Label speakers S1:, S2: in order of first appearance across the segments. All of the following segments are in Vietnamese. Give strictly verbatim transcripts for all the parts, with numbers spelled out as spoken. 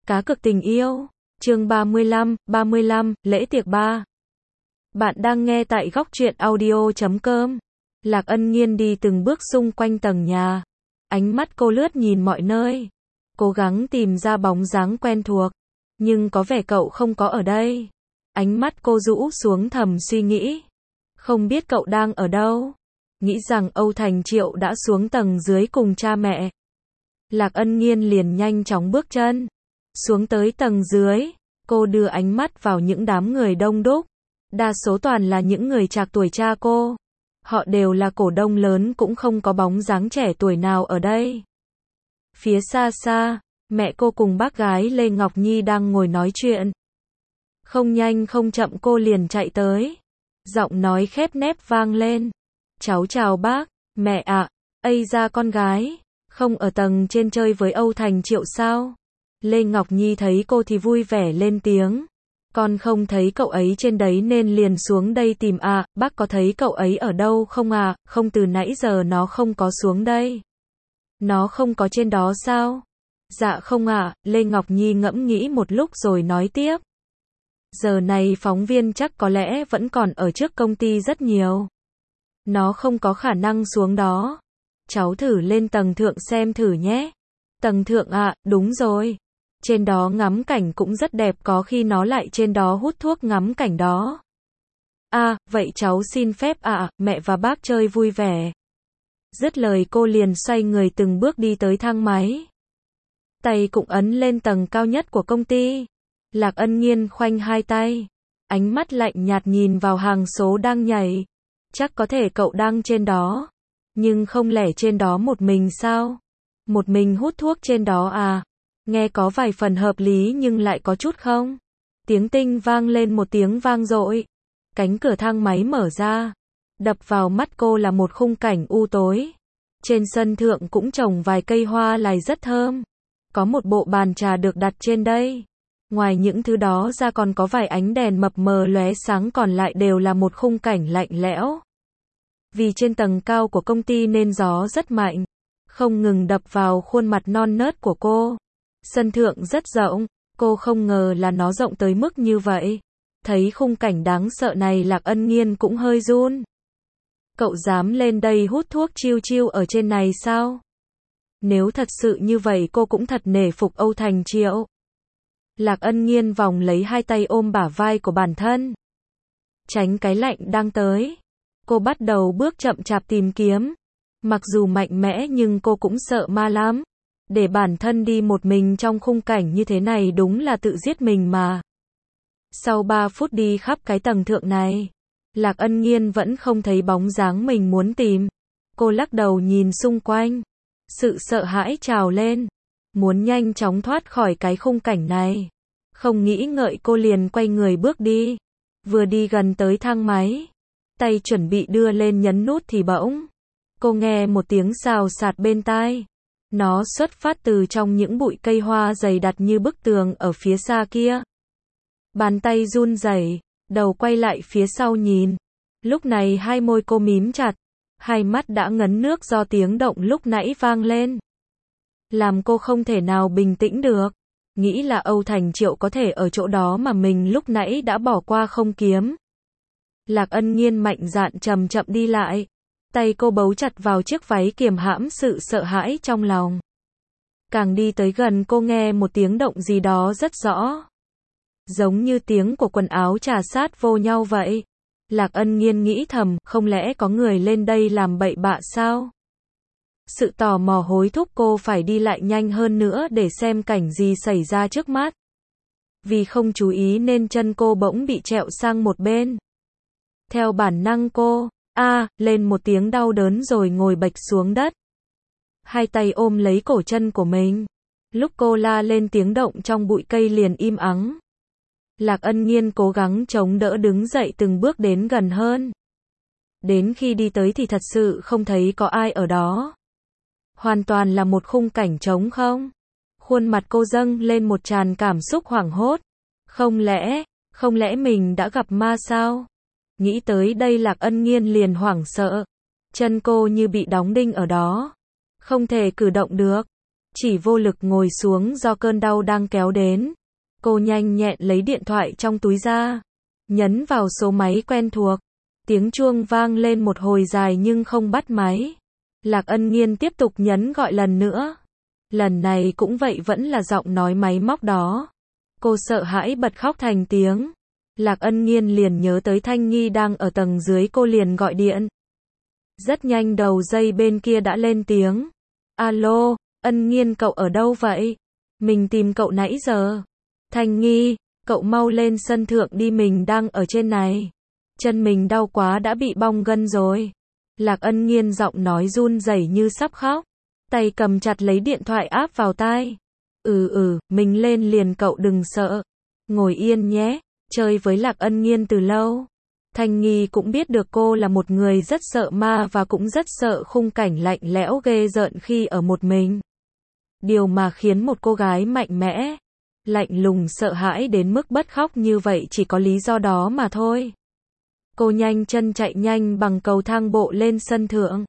S1: Cá cược tình yêu. Chương ba mươi lăm, ba mươi lăm, lễ tiệc ba. Bạn đang nghe tại góc truyện audio chấm com. Lạc Ân Nhiên đi từng bước xung quanh tầng nhà. Ánh mắt cô lướt nhìn mọi nơi, cố gắng tìm ra bóng dáng quen thuộc, nhưng có vẻ cậu không có ở đây. Ánh mắt cô rũ xuống thầm suy nghĩ, không biết cậu đang ở đâu. Nghĩ rằng Âu Thành Triệu đã xuống tầng dưới cùng cha mẹ. Lạc Ân Nhiên liền nhanh chóng bước chân xuống tới tầng dưới. Cô đưa ánh mắt vào những đám người đông đúc, đa số toàn là những người trạc tuổi cha cô. Họ đều là cổ đông lớn, cũng không có bóng dáng trẻ tuổi nào ở đây. Phía xa xa, mẹ cô cùng bác gái Lê Ngọc Nhi đang ngồi nói chuyện. Không nhanh không chậm cô liền chạy tới. Giọng nói khép nép vang lên. Cháu chào bác, mẹ ạ. À, ây da con gái, không ở tầng trên chơi với Âu Thành Triệu sao? Lê Ngọc Nhi thấy cô thì vui vẻ lên tiếng. Con không thấy cậu ấy trên đấy nên liền xuống đây tìm à, bác có thấy cậu ấy ở đâu không à? Không, từ nãy giờ nó không có xuống đây. Nó không có trên đó sao? Dạ không ạ, à. Lê Ngọc Nhi ngẫm nghĩ một lúc rồi nói tiếp. Giờ này phóng viên chắc có lẽ vẫn còn ở trước công ty rất nhiều. Nó không có khả năng xuống đó. Cháu thử lên tầng thượng xem thử nhé. Tầng thượng ạ, à, đúng rồi. Trên đó ngắm cảnh cũng rất đẹp, có khi nó lại trên đó hút thuốc ngắm cảnh đó. À, vậy cháu xin phép ạ, à, mẹ và bác chơi vui vẻ. Dứt lời cô liền xoay người từng bước đi tới thang máy. Tay cũng ấn lên tầng cao nhất của công ty. Lạc Ân Nhiên khoanh hai tay, ánh mắt lạnh nhạt nhìn vào hàng số đang nhảy. Chắc có thể cậu đang trên đó. Nhưng không lẽ trên đó một mình sao? Một mình hút thuốc trên đó à? Nghe có vài phần hợp lý nhưng lại có chút không. Tiếng tinh vang lên một tiếng vang dội. Cánh cửa thang máy mở ra. Đập vào mắt cô là một khung cảnh u tối. Trên sân thượng cũng trồng vài cây hoa lài rất thơm. Có một bộ bàn trà được đặt trên đây. Ngoài những thứ đó ra còn có vài ánh đèn mập mờ lóe sáng, còn lại đều là một khung cảnh lạnh lẽo. Vì trên tầng cao của công ty nên gió rất mạnh, không ngừng đập vào khuôn mặt non nớt của cô. Sân thượng rất rộng, cô không ngờ là nó rộng tới mức như vậy. Thấy khung cảnh đáng sợ này, Lạc Ân Nhiên cũng hơi run. Cậu dám lên đây hút thuốc chiêu chiêu ở trên này sao? Nếu thật sự như vậy cô cũng thật nể phục Âu Thành Triệu. Lạc Ân Nhiên vòng lấy hai tay ôm bả vai của bản thân. Tránh cái lạnh đang tới. Cô bắt đầu bước chậm chạp tìm kiếm. Mặc dù mạnh mẽ nhưng cô cũng sợ ma lắm. Để bản thân đi một mình trong khung cảnh như thế này đúng là tự giết mình mà. Sau ba phút đi khắp cái tầng thượng này, Lạc Ân Nhiên vẫn không thấy bóng dáng mình muốn tìm. Cô lắc đầu nhìn xung quanh. Sự sợ hãi trào lên. Muốn nhanh chóng thoát khỏi cái khung cảnh này. Không nghĩ ngợi cô liền quay người bước đi. Vừa đi gần tới thang máy, tay chuẩn bị đưa lên nhấn nút thì bỗng cô nghe một tiếng xào xạc bên tai. Nó xuất phát từ trong những bụi cây hoa dày đặc như bức tường ở phía xa kia. Bàn tay run rẩy, đầu quay lại phía sau nhìn. Lúc này hai môi cô mím chặt, hai mắt đã ngấn nước do tiếng động lúc nãy vang lên. Làm cô không thể nào bình tĩnh được. Nghĩ là Âu Thành Triệu có thể ở chỗ đó mà mình lúc nãy đã bỏ qua không kiếm. Lạc Ân Nhiên mạnh dạn chậm chậm đi lại. Tay cô bấu chặt vào chiếc váy kiềm hãm sự sợ hãi trong lòng. Càng đi tới gần cô nghe một tiếng động gì đó rất rõ. Giống như tiếng của quần áo chà sát vô nhau vậy. Lạc Ân Nhiên nghĩ thầm, không lẽ có người lên đây làm bậy bạ sao? Sự tò mò hối thúc cô phải đi lại nhanh hơn nữa để xem cảnh gì xảy ra trước mắt. Vì không chú ý nên chân cô bỗng bị trẹo sang một bên. Theo bản năng cô, a, à, lên một tiếng đau đớn rồi ngồi bạch xuống đất. Hai tay ôm lấy cổ chân của mình. Lúc cô la lên tiếng động trong bụi cây liền im ắng. Lạc Ân Nhiên cố gắng chống đỡ đứng dậy từng bước đến gần hơn. Đến khi đi tới thì thật sự không thấy có ai ở đó. Hoàn toàn là một khung cảnh trống không. Khuôn mặt cô dâng lên một tràn cảm xúc hoảng hốt. Không lẽ, không lẽ mình đã gặp ma sao? Nghĩ tới đây Lạc Ân Nhiên liền hoảng sợ. Chân cô như bị đóng đinh ở đó. Không thể cử động được. chỉ vô lực ngồi xuống do cơn đau đang kéo đến. Cô nhanh nhẹn lấy điện thoại trong túi ra, nhấn vào số máy quen thuộc. Tiếng chuông vang lên một hồi dài nhưng không bắt máy. Lạc Ân Nghiên tiếp tục nhấn gọi lần nữa. Lần này cũng vậy, vẫn là giọng nói máy móc đó. Cô sợ hãi bật khóc thành tiếng. Lạc Ân Nghiên liền nhớ tới Thanh Nghi đang ở tầng dưới, cô liền gọi điện. Rất nhanh đầu dây bên kia đã lên tiếng. Alo, Ân Nghiên cậu ở đâu vậy? Mình tìm cậu nãy giờ. Thanh Nghi, cậu mau lên sân thượng đi, mình đang ở trên này. Chân mình đau quá, đã bị bong gân rồi. Lạc Ân Nghiên giọng nói run rẩy như sắp khóc. Tay cầm chặt lấy điện thoại áp vào tai. Ừ ừ, mình lên liền, cậu đừng sợ. Ngồi yên nhé, chơi với Lạc Ân Nghiên từ lâu. Thanh Nghi cũng biết được cô là một người rất sợ ma và cũng rất sợ khung cảnh lạnh lẽo ghê rợn khi ở một mình. Điều mà khiến một cô gái mạnh mẽ, lạnh lùng, sợ hãi đến mức bật khóc như vậy chỉ có lý do đó mà thôi. Cô nhanh chân chạy nhanh bằng cầu thang bộ lên sân thượng.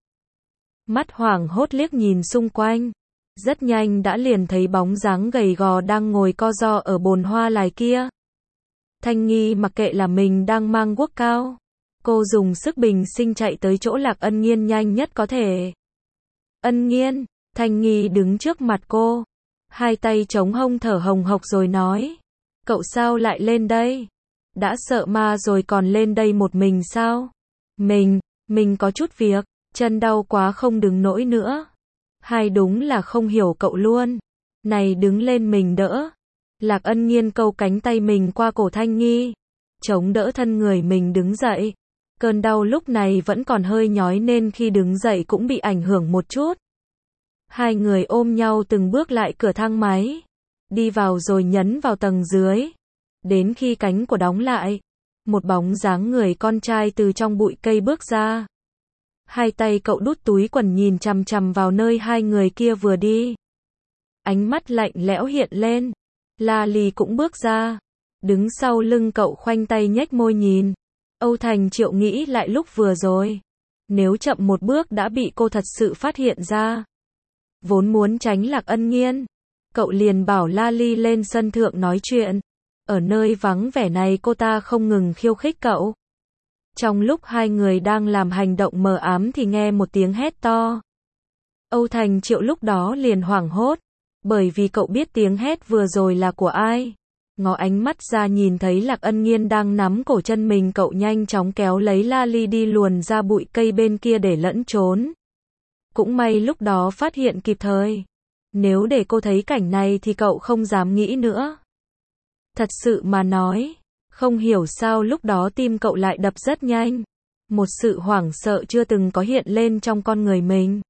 S1: Mắt hoảng hốt liếc nhìn xung quanh. Rất nhanh đã liền thấy bóng dáng gầy gò đang ngồi co ro ở bồn hoa lài kia. Thanh Nghi mặc kệ là mình đang mang guốc cao. Cô dùng sức bình sinh chạy tới chỗ Lạc Ân Nghiên nhanh nhất có thể. Ân Nghiên, Thanh Nghi đứng trước mặt cô. Hai tay chống hông thở hồng hộc rồi nói. Cậu sao lại lên đây? Đã sợ ma rồi còn lên đây một mình sao? Mình, mình có chút việc, chân đau quá không đứng nổi nữa. Hay đúng là không hiểu cậu luôn. Này đứng lên mình đỡ. Lạc Ân Nghiên câu cánh tay mình qua cổ Thanh Nghi, chống đỡ thân người mình đứng dậy. Cơn đau lúc này vẫn còn hơi nhói nên khi đứng dậy cũng bị ảnh hưởng một chút. Hai người ôm nhau từng bước lại cửa thang máy, đi vào rồi nhấn vào tầng dưới. Đến khi cánh của đóng lại, một bóng dáng người con trai từ trong bụi cây bước ra. Hai tay cậu đút túi quần nhìn chằm chằm vào nơi hai người kia vừa đi. Ánh mắt lạnh lẽo hiện lên. La Ly cũng bước ra, đứng sau lưng cậu khoanh tay nhếch môi nhìn. Âu Thành Triệu nghĩ lại lúc vừa rồi, nếu chậm một bước đã bị cô thật sự phát hiện ra. Vốn muốn tránh Lạc Ân Nghiên, cậu liền bảo La Ly lên sân thượng nói chuyện. Ở nơi vắng vẻ này cô ta không ngừng khiêu khích cậu. Trong lúc hai người đang làm hành động mờ ám thì nghe một tiếng hét to. Âu Thành Triệu lúc đó liền hoảng hốt, bởi vì cậu biết tiếng hét vừa rồi là của ai. Ngó ánh mắt ra nhìn thấy Lạc Ân Nghiên đang nắm cổ chân mình, cậu nhanh chóng kéo lấy La Ly đi luồn ra bụi cây bên kia để lẫn trốn. Cũng may lúc đó phát hiện kịp thời. Nếu để cô thấy cảnh này thì cậu không dám nghĩ nữa. Thật sự mà nói, không hiểu sao lúc đó tim cậu lại đập rất nhanh. Một sự hoảng sợ chưa từng có hiện lên trong con người mình.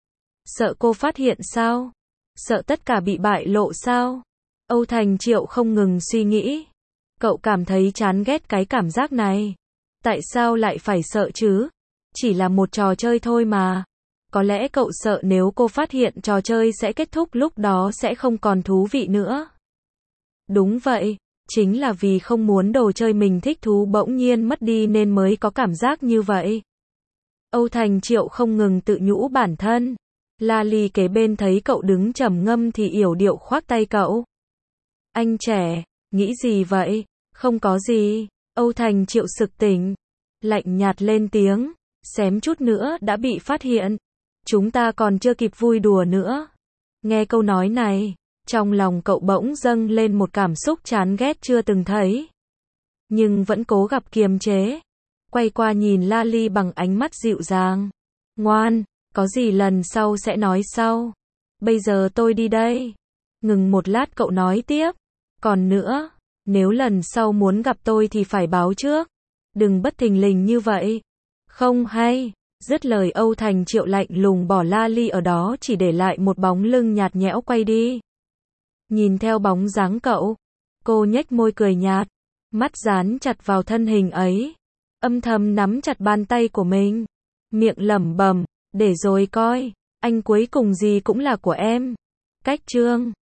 S1: Sợ cô phát hiện sao? Sợ tất cả bị bại lộ sao? Âu Thành Triệu không ngừng suy nghĩ. Cậu cảm thấy chán ghét cái cảm giác này. Tại sao lại phải sợ chứ? Chỉ là một trò chơi thôi mà. Có lẽ cậu sợ nếu cô phát hiện trò chơi sẽ kết thúc lúc đó sẽ không còn thú vị nữa. Đúng vậy, chính là vì không muốn đồ chơi mình thích thú bỗng nhiên mất đi nên mới có cảm giác như vậy. Âu Thành Triệu không ngừng tự nhủ bản thân. La Ly kế bên thấy cậu đứng trầm ngâm thì yểu điệu khoác tay cậu. Anh trẻ, nghĩ gì vậy? Không có gì. Âu Thành Triệu sực tỉnh, lạnh nhạt lên tiếng, xém chút nữa đã bị phát hiện. Chúng ta còn chưa kịp vui đùa nữa. Nghe câu nói này, trong lòng cậu bỗng dâng lên một cảm xúc chán ghét chưa từng thấy. Nhưng vẫn cố gặp kiềm chế. Quay qua nhìn La Ly bằng ánh mắt dịu dàng. Ngoan, có gì lần sau sẽ nói sau. Bây giờ tôi đi đây. Ngừng một lát cậu nói tiếp. Còn nữa, nếu lần sau muốn gặp tôi thì phải báo trước. Đừng bất thình lình như vậy. Không hay. Dứt lời Âu Thành Triệu lạnh lùng bỏ La Ly ở đó chỉ để lại một bóng lưng nhạt nhẽo quay đi. Nhìn theo bóng dáng cậu, cô nhếch môi cười nhạt, mắt dán chặt vào thân hình ấy, âm thầm nắm chặt bàn tay của mình, miệng lẩm bẩm, để rồi coi, anh cuối cùng gì cũng là của em. Cách chương